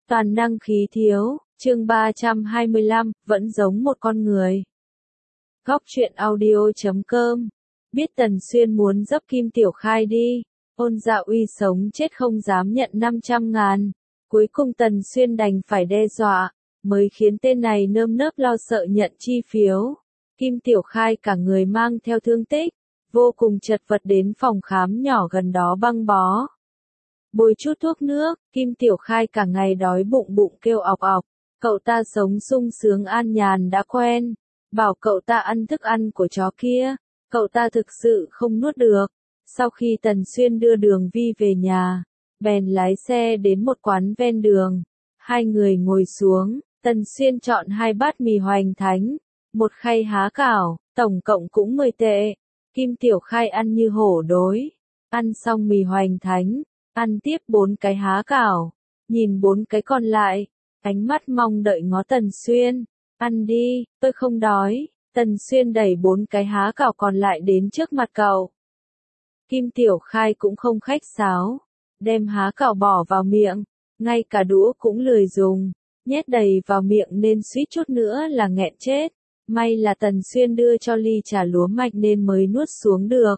Toàn năng khí thiếu, chương 325, vẫn giống một con người. Góc truyện audio.com. Biết Tần Xuyên muốn dấp Kim Tiểu Khai đi, Ôn Dạ Uy sống chết không dám nhận 500.000. Cuối cùng Tần Xuyên đành phải đe dọa, mới khiến tên này nơm nớp lo sợ nhận chi phiếu. Kim Tiểu Khai cả người mang theo thương tích, vô cùng chật vật đến phòng khám nhỏ gần đó băng bó. Bôi chút thuốc nước, Kim Tiểu Khai cả ngày đói bụng kêu ọc ọc. Cậu ta sống sung sướng an nhàn đã quen. Bảo cậu ta ăn thức ăn của chó kia, cậu ta thực sự không nuốt được. Sau khi Tần Xuyên đưa Đường Vi về nhà, bèn lái xe đến một quán ven đường. Hai người ngồi xuống, Tần Xuyên chọn 2 bát mì hoành thánh, một khay há cảo, tổng cộng cũng 10 tệ. Kim Tiểu Khai ăn như hổ đói. Ăn xong mì hoành thánh, ăn tiếp 4 cái há cảo, nhìn 4 cái còn lại, ánh mắt mong đợi ngó Tần Xuyên. Ăn đi, tôi không đói. Tần Xuyên đẩy 4 cái há cảo còn lại đến trước mặt cậu. Kim Tiểu Khai cũng không khách sáo, đem há cảo bỏ vào miệng, ngay cả đũa cũng lười dùng, nhét đầy vào miệng nên suýt chút nữa là nghẹn chết. May là Tần Xuyên đưa cho ly trà lúa mạch nên mới nuốt xuống được.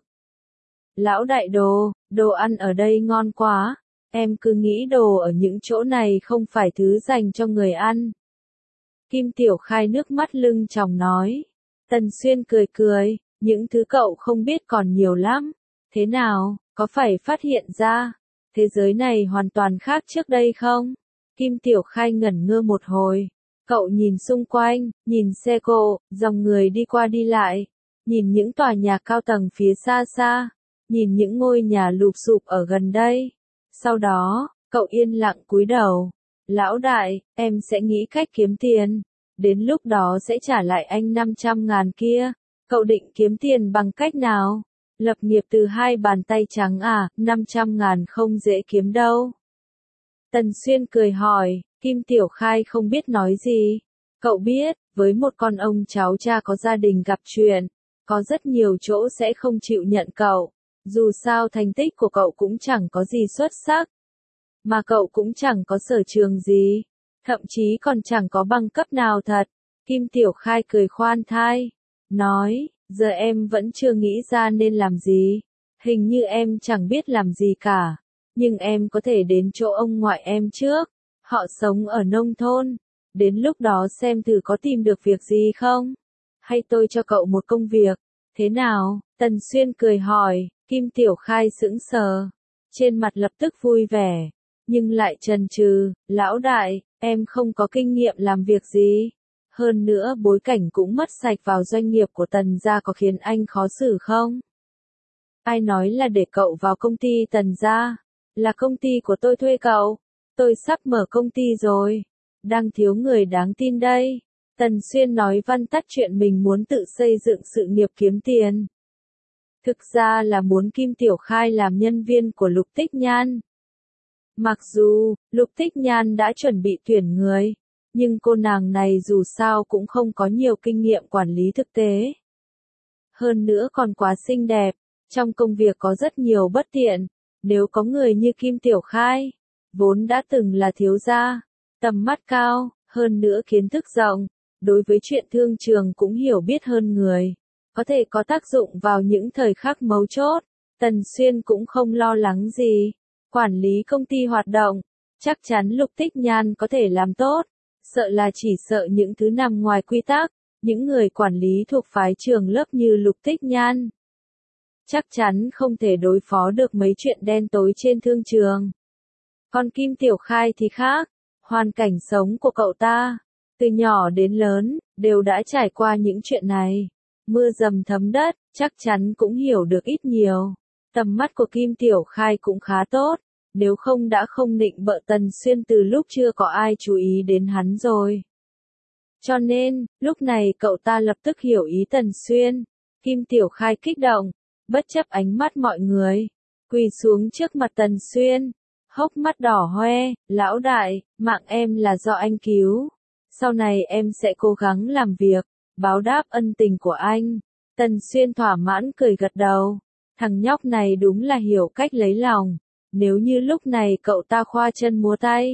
Lão đại đồ ăn ở đây ngon quá, em cứ nghĩ đồ ở những chỗ này không phải thứ dành cho người ăn. Kim Tiểu Khai nước mắt lưng tròng nói. Tần Xuyên cười, những thứ cậu không biết còn nhiều lắm. Thế nào, có phải phát hiện ra, thế giới này hoàn toàn khác trước đây không? Kim Tiểu Khai ngẩn ngơ một hồi, cậu nhìn xung quanh, nhìn xe cộ, dòng người đi qua đi lại, nhìn những tòa nhà cao tầng phía xa xa, nhìn những ngôi nhà lụp xụp ở gần đây. Sau đó, cậu yên lặng cúi đầu. Lão đại, em sẽ nghĩ cách kiếm tiền. Đến lúc đó sẽ trả lại anh 500.000 kia. Cậu định kiếm tiền bằng cách nào? Lập nghiệp từ 2 bàn tay trắng à, 500.000 không dễ kiếm đâu. Tần Xuyên cười hỏi, Kim Tiểu Khai không biết nói gì. Cậu biết, với một con ông cháu cha có gia đình gặp chuyện, có rất nhiều chỗ sẽ không chịu nhận cậu. Dù sao thành tích của cậu cũng chẳng có gì xuất sắc, mà cậu cũng chẳng có sở trường gì, thậm chí còn chẳng có bằng cấp nào thật. Kim Tiểu Khai cười khoan thai, nói, giờ em vẫn chưa nghĩ ra nên làm gì, hình như em chẳng biết làm gì cả, nhưng em có thể đến chỗ ông ngoại em trước, họ sống ở nông thôn, đến lúc đó xem thử có tìm được việc gì không, hay tôi cho cậu một công việc, thế nào? Tần Xuyên cười hỏi. Kim Tiểu Khai sững sờ, trên mặt lập tức vui vẻ, nhưng lại chần chừ, lão đại, em không có kinh nghiệm làm việc gì. Hơn nữa bối cảnh cũng mất sạch vào doanh nghiệp của Tần gia có khiến anh khó xử không? Ai nói là để cậu vào công ty Tần gia? Là công ty của tôi thuê cậu. Tôi sắp mở công ty rồi. Đang thiếu người đáng tin đây. Tần Xuyên nói vắn tắt chuyện mình muốn tự xây dựng sự nghiệp kiếm tiền. Thực ra là muốn Kim Tiểu Khai làm nhân viên của Lục Tích Nhan. Mặc dù, Lục Tích Nhan đã chuẩn bị tuyển người, nhưng cô nàng này dù sao cũng không có nhiều kinh nghiệm quản lý thực tế. Hơn nữa còn quá xinh đẹp, trong công việc có rất nhiều bất tiện, nếu có người như Kim Tiểu Khai, vốn đã từng là thiếu gia, tầm mắt cao, hơn nữa kiến thức rộng, đối với chuyện thương trường cũng hiểu biết hơn người. Có thể có tác dụng vào những thời khắc mấu chốt, Tần Xuyên cũng không lo lắng gì. Quản lý công ty hoạt động, chắc chắn Lục Tích Nhan có thể làm tốt, sợ là chỉ sợ những thứ nằm ngoài quy tắc, những người quản lý thuộc phái trường lớp như Lục Tích Nhan. Chắc chắn không thể đối phó được mấy chuyện đen tối trên thương trường. Còn Kim Tiểu Khai thì khác, hoàn cảnh sống của cậu ta, từ nhỏ đến lớn, đều đã trải qua những chuyện này. Mưa dầm thấm đất, chắc chắn cũng hiểu được ít nhiều. Tầm mắt của Kim Tiểu Khai cũng khá tốt, nếu không đã không nịnh bợ Tần Xuyên từ lúc chưa có ai chú ý đến hắn rồi. Cho nên, lúc này cậu ta lập tức hiểu ý Tần Xuyên. Kim Tiểu Khai kích động, bất chấp ánh mắt mọi người, quỳ xuống trước mặt Tần Xuyên, hốc mắt đỏ hoe, lão đại, mạng em là do anh cứu. Sau này em sẽ cố gắng làm việc, báo đáp ân tình của anh. Tần Xuyên thỏa mãn cười gật đầu. Thằng nhóc này đúng là hiểu cách lấy lòng. Nếu như lúc này cậu ta khoa chân múa tay,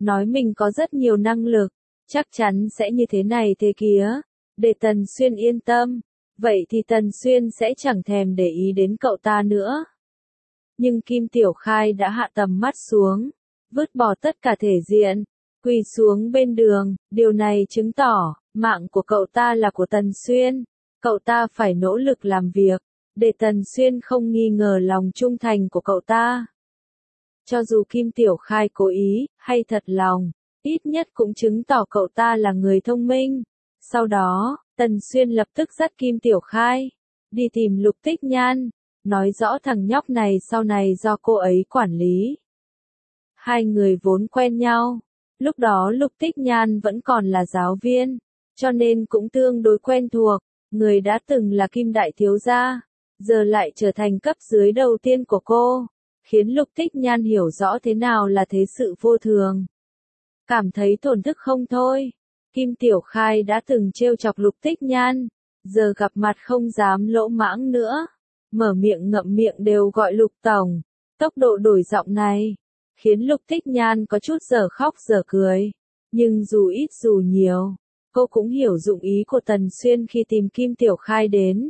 nói mình có rất nhiều năng lực, chắc chắn sẽ như thế này thế kia, để Tần Xuyên yên tâm, vậy thì Tần Xuyên sẽ chẳng thèm để ý đến cậu ta nữa. Nhưng Kim Tiểu Khai đã hạ tầm mắt xuống, vứt bỏ tất cả thể diện, quỳ xuống bên đường, điều này chứng tỏ, mạng của cậu ta là của Tần Xuyên, cậu ta phải nỗ lực làm việc, để Tần Xuyên không nghi ngờ lòng trung thành của cậu ta. Cho dù Kim Tiểu Khai cố ý, hay thật lòng, ít nhất cũng chứng tỏ cậu ta là người thông minh. Sau đó, Tần Xuyên lập tức dắt Kim Tiểu Khai, đi tìm Lục Tích Nhan, nói rõ thằng nhóc này sau này do cô ấy quản lý. Hai người vốn quen nhau, lúc đó Lục Tích Nhan vẫn còn là giáo viên, cho nên cũng tương đối quen thuộc, người đã từng là Kim Đại Thiếu Gia, giờ lại trở thành cấp dưới đầu tiên của cô, khiến Lục Tích Nhan hiểu rõ thế nào là thế sự vô thường. Cảm thấy thổn thức không thôi, Kim Tiểu Khai đã từng trêu chọc Lục Tích Nhan, giờ gặp mặt không dám lỗ mãng nữa, mở miệng ngậm miệng đều gọi Lục Tổng, tốc độ đổi giọng này, khiến Lục Tích Nhan có chút giờ khóc giờ cười, nhưng dù ít dù nhiều, cô cũng hiểu dụng ý của Tần Xuyên khi tìm Kim Tiểu Khai đến.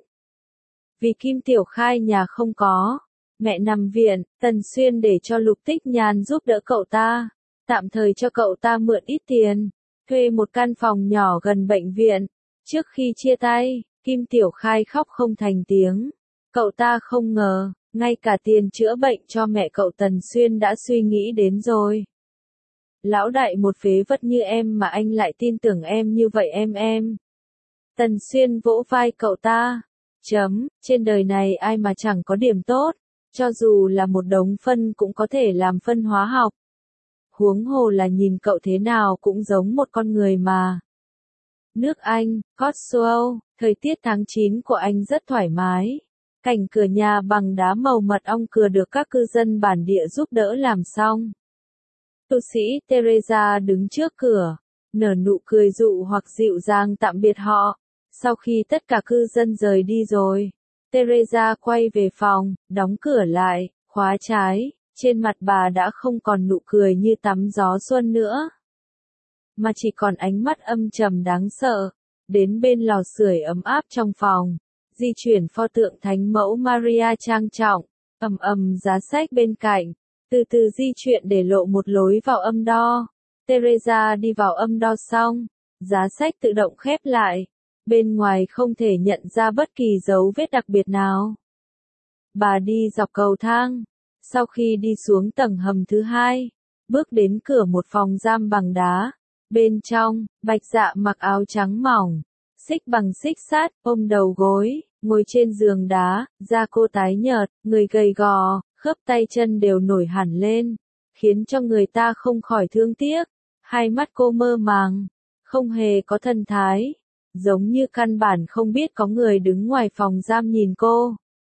Vì Kim Tiểu Khai nhà không có, mẹ nằm viện, Tần Xuyên để cho Lục Tích Nhan giúp đỡ cậu ta, tạm thời cho cậu ta mượn ít tiền, thuê một căn phòng nhỏ gần bệnh viện. Trước khi chia tay, Kim Tiểu Khai khóc không thành tiếng, cậu ta không ngờ, ngay cả tiền chữa bệnh cho mẹ cậu Tần Xuyên đã suy nghĩ đến rồi. Lão đại một phế vật như em mà anh lại tin tưởng em như vậy em. Tần Xuyên vỗ vai cậu ta. Trên đời này ai mà chẳng có điểm tốt, cho dù là một đống phân cũng có thể làm phân hóa học. Huống hồ là nhìn cậu thế nào cũng giống một con người mà. Nước Anh, Cotswold, thời tiết tháng 9 của Anh rất thoải mái. Cảnh cửa nhà bằng đá màu mật ong cửa được các cư dân bản địa giúp đỡ làm xong. Tu sĩ Teresa đứng trước cửa, nở nụ cười dụ hoặc dịu dàng tạm biệt họ. Sau khi tất cả cư dân rời đi rồi, Teresa quay về phòng, đóng cửa lại, khóa trái, trên mặt bà đã không còn nụ cười như tắm gió xuân nữa, mà chỉ còn ánh mắt âm trầm đáng sợ. Đến bên lò sưởi ấm áp trong phòng, di chuyển pho tượng Thánh Mẫu Maria trang trọng, giá sách bên cạnh, từ từ di chuyển để lộ một lối vào âm đo. Teresa đi vào âm đo xong, giá sách tự động khép lại. Bên ngoài không thể nhận ra bất kỳ dấu vết đặc biệt nào. Bà đi dọc cầu thang. Sau khi đi xuống tầng hầm thứ hai, bước đến cửa một phòng giam bằng đá. Bên trong, Bạch Dạ mặc áo trắng mỏng, xích bằng xích sắt, ôm đầu gối, ngồi trên giường đá, da cô tái nhợt, người gầy gò, khớp tay chân đều nổi hẳn lên, khiến cho người ta không khỏi thương tiếc. Hai mắt cô mơ màng, không hề có thần thái, giống như căn bản không biết có người đứng ngoài phòng giam nhìn cô.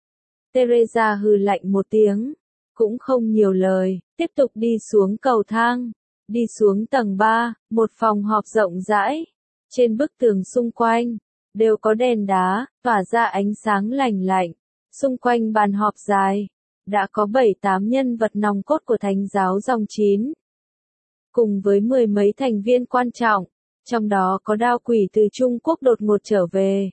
Teresa hừ lạnh một tiếng, cũng không nhiều lời, tiếp tục đi xuống cầu thang, đi xuống tầng 3, một phòng họp rộng rãi. Trên bức tường xung quanh, đều có đèn đá, tỏa ra ánh sáng lành lạnh. Xung quanh bàn họp dài, đã có 7-8 nhân vật nòng cốt của Thánh giáo dòng 9. Cùng với 10 mấy thành viên quan trọng, trong đó có Đao Quỷ từ Trung Quốc đột ngột trở về.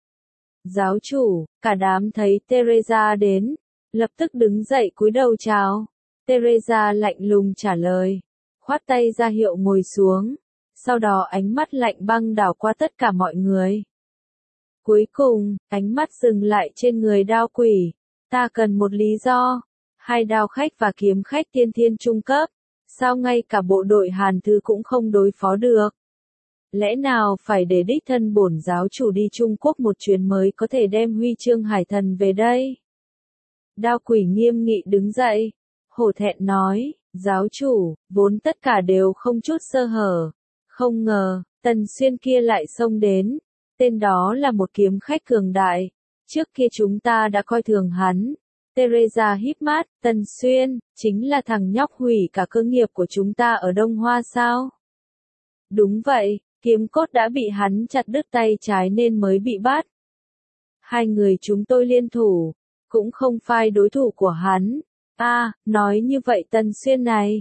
Giáo chủ, cả đám thấy Teresa đến, lập tức đứng dậy cúi đầu chào. Teresa lạnh lùng trả lời, khoát tay ra hiệu ngồi xuống, sau đó ánh mắt lạnh băng đảo qua tất cả mọi người. Cuối cùng, ánh mắt dừng lại trên người Đao Quỷ. Ta cần một lý do. Hai đao khách và kiếm khách tiên thiên trung cấp, sao ngay cả bộ đội Hàn Thư cũng không đối phó được? Lẽ nào phải để đích thân bổn giáo chủ đi Trung Quốc một chuyến mới có thể đem huy chương hải thần về đây? Đao Quỷ nghiêm nghị đứng dậy, hổ thẹn nói, giáo chủ, vốn tất cả đều không chút sơ hở. Không ngờ, Tần Xuyên kia lại xông đến. Tên đó là một kiếm khách cường đại. Trước kia chúng ta đã coi thường hắn. Teresa híp mắt, Tần Xuyên, chính là thằng nhóc hủy cả cơ nghiệp của chúng ta ở Đông Hoa sao? Đúng vậy, kiếm cốt đã bị hắn chặt đứt tay trái nên mới bị bắt. Hai người chúng tôi liên thủ, cũng không phải đối thủ của hắn. Nói như vậy Tần Xuyên này,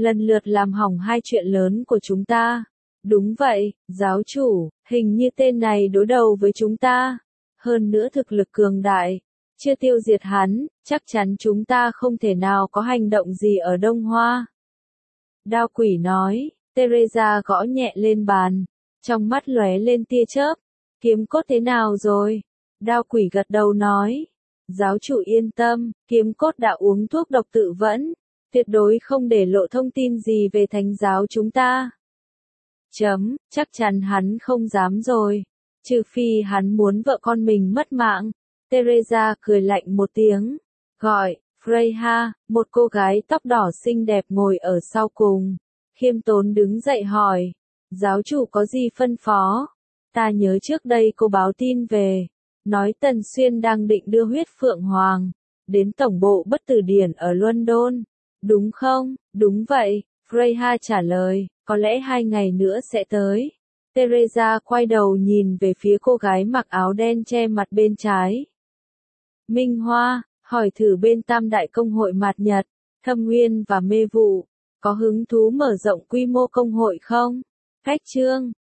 lần lượt làm hỏng hai chuyện lớn của chúng ta. Đúng vậy, giáo chủ, hình như tên này đối đầu với chúng ta. Hơn nữa thực lực cường đại. Chưa tiêu diệt hắn, chắc chắn chúng ta không thể nào có hành động gì ở Đông Hoa. Đao quỷ nói, Teresa gõ nhẹ lên bàn. Trong mắt lóe lên tia chớp. Kiếm cốt thế nào rồi? Đao quỷ gật đầu nói. Giáo chủ yên tâm, kiếm cốt đã uống thuốc độc tự vẫn. Tuyệt đối không để lộ thông tin gì về thánh giáo chúng ta. Chắc chắn hắn không dám rồi. Trừ phi hắn muốn vợ con mình mất mạng. Teresa cười lạnh một tiếng. Gọi, Freya, một cô gái tóc đỏ xinh đẹp ngồi ở sau cùng. Khiêm tốn đứng dậy hỏi. Giáo chủ có gì phân phó? Ta nhớ trước đây cô báo tin về. Nói Tần Xuyên đang định đưa huyết phượng hoàng. Đến tổng bộ bất tử điển ở London. Đúng không? Đúng vậy, Freya trả lời. Có lẽ 2 ngày nữa sẽ tới. Teresa quay đầu nhìn về phía cô gái mặc áo đen che mặt bên trái. Minh Hoa, hỏi thử bên Tam Đại Công hội Mạt Nhật, Thâm Nguyên và Mê Vụ, có hứng thú mở rộng quy mô công hội không? Khách trương,